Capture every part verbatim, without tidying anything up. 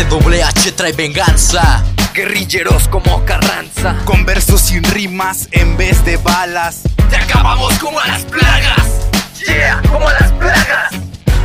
T W H trae venganza. Guerrilleros como Carranza, con versos sin rimas en vez de balas. Te acabamos como a las plagas. Yeah, como a las plagas.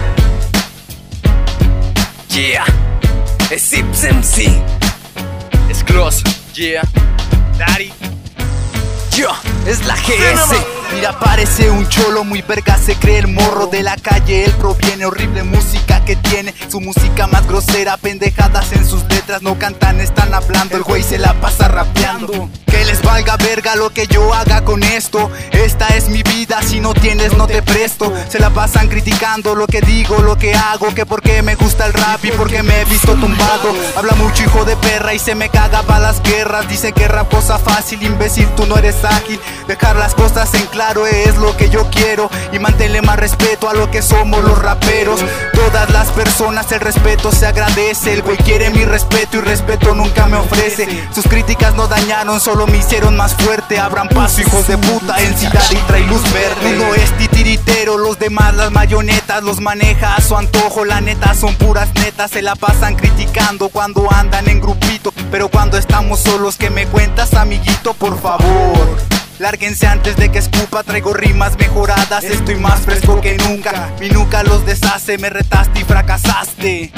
Yeah, es Ips M C, es Close. Yeah, Daddy. Yo, es la G S. Mira, parece un cholo muy verga, se cree el morro de la calle. Él proviene, horrible música que tiene, su música más grosera, pendejadas en sus letras. No cantan, están hablando, el güey se la pasa rapeando. Que les valga verga lo que yo haga con esto. Esta es mi vida, si no tienes no te presto. Se la pasan criticando lo que digo, lo que hago, que porque me gusta el rap y porque me he visto tumbado. Habla mucho hijo de perra y se me caga pa' las guerras. Dice que rap cosa fácil, imbécil, tú no eres ágil. Dejar las cosas en claro es lo que yo quiero, y mantenerle más respeto a lo que somos los raperos. Todas las personas el respeto se agradece. El güey quiere mi respeto y respeto nunca me ofrece. Sus críticas no dañaron, solo me hicieron más fuerte. Abran paso hijos de puta, en ciudad y trae luz verde. Uno es titiritero, los demás las mayonetas. Los maneja a su antojo, la neta son puras netas. Se la pasan criticando cuando andan en grupito, pero cuando estamos solos, ¿qué me cuentas, amiguito? Por favor, lárguense antes de que escupa, traigo rimas mejoradas. Estoy más fresco que nunca, mi nuca los deshace. Me retaste y fracasaste.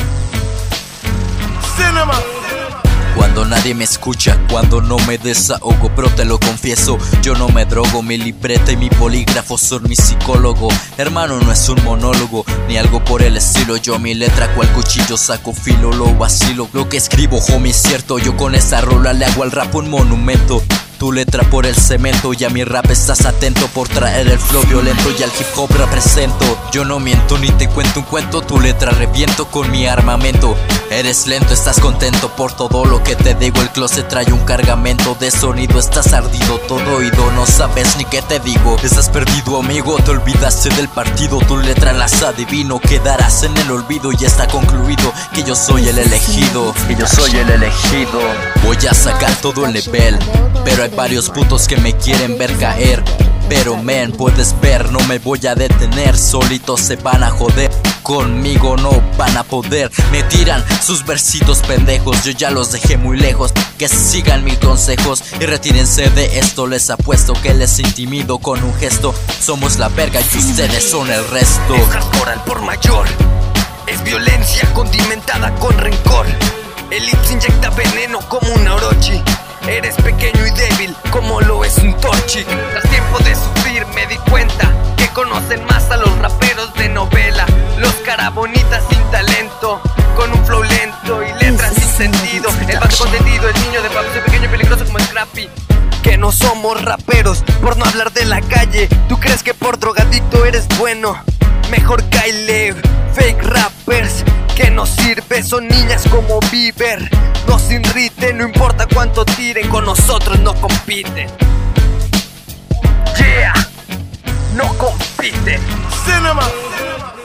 Cinema. Cuando nadie me escucha, cuando no me desahogo, pero te lo confieso, yo no me drogo. Mi libreta y mi polígrafo son mi psicólogo. Hermano, no es un monólogo, ni algo por el estilo. Yo mi letra cual cuchillo saco filo, lo vacilo. Lo que escribo, homie, es cierto. Yo con esa rola le hago al rap un monumento. Tu letra por el cemento y a mi rap estás atento por traer el flow violento y al hip hop represento. Yo no miento ni te cuento un cuento, tu letra reviento con mi armamento. Eres lento, estás contento por todo lo que te digo. El closet trae un cargamento de sonido, estás ardido, todo oído, no sabes ni qué te digo. Estás perdido, amigo, te olvidaste del partido. Tu letra las adivino, quedarás en el olvido y está concluido que yo soy el elegido. Que yo soy el elegido. Voy a sacar todo el nivel, pero hay varios putos que me quieren ver caer. Pero men, puedes ver, no me voy a detener. Solitos se van a joder, conmigo no van a poder. Me tiran sus versitos pendejos, yo ya los dejé muy lejos. Que sigan mis consejos y retírense de esto. Les apuesto que les intimido con un gesto. Somos la verga y ustedes son el resto. Es hardcore al por mayor, es violencia condimentada con rencor. El Ips inyecta veneno como un Orochi. Eres pequeño y débil como lo es un Torchic. Tras tiempo de sufrir me di cuenta que conocen más a los raperos de novela. Los carabonitas sin talento, con un flow lento y letras sin sentido. El vato consentido, el niño de papi, soy pequeño y peligroso como Scrappy. Que no somos raperos por no hablar de la calle. ¿Tú crees que por drogadicto eres bueno? Mejor Kyle, fake rappers que no sirve, son niñas como Bieber. No se irriten, no importa cuánto tiren, con nosotros no compiten. Yeah, no compiten. Cinema.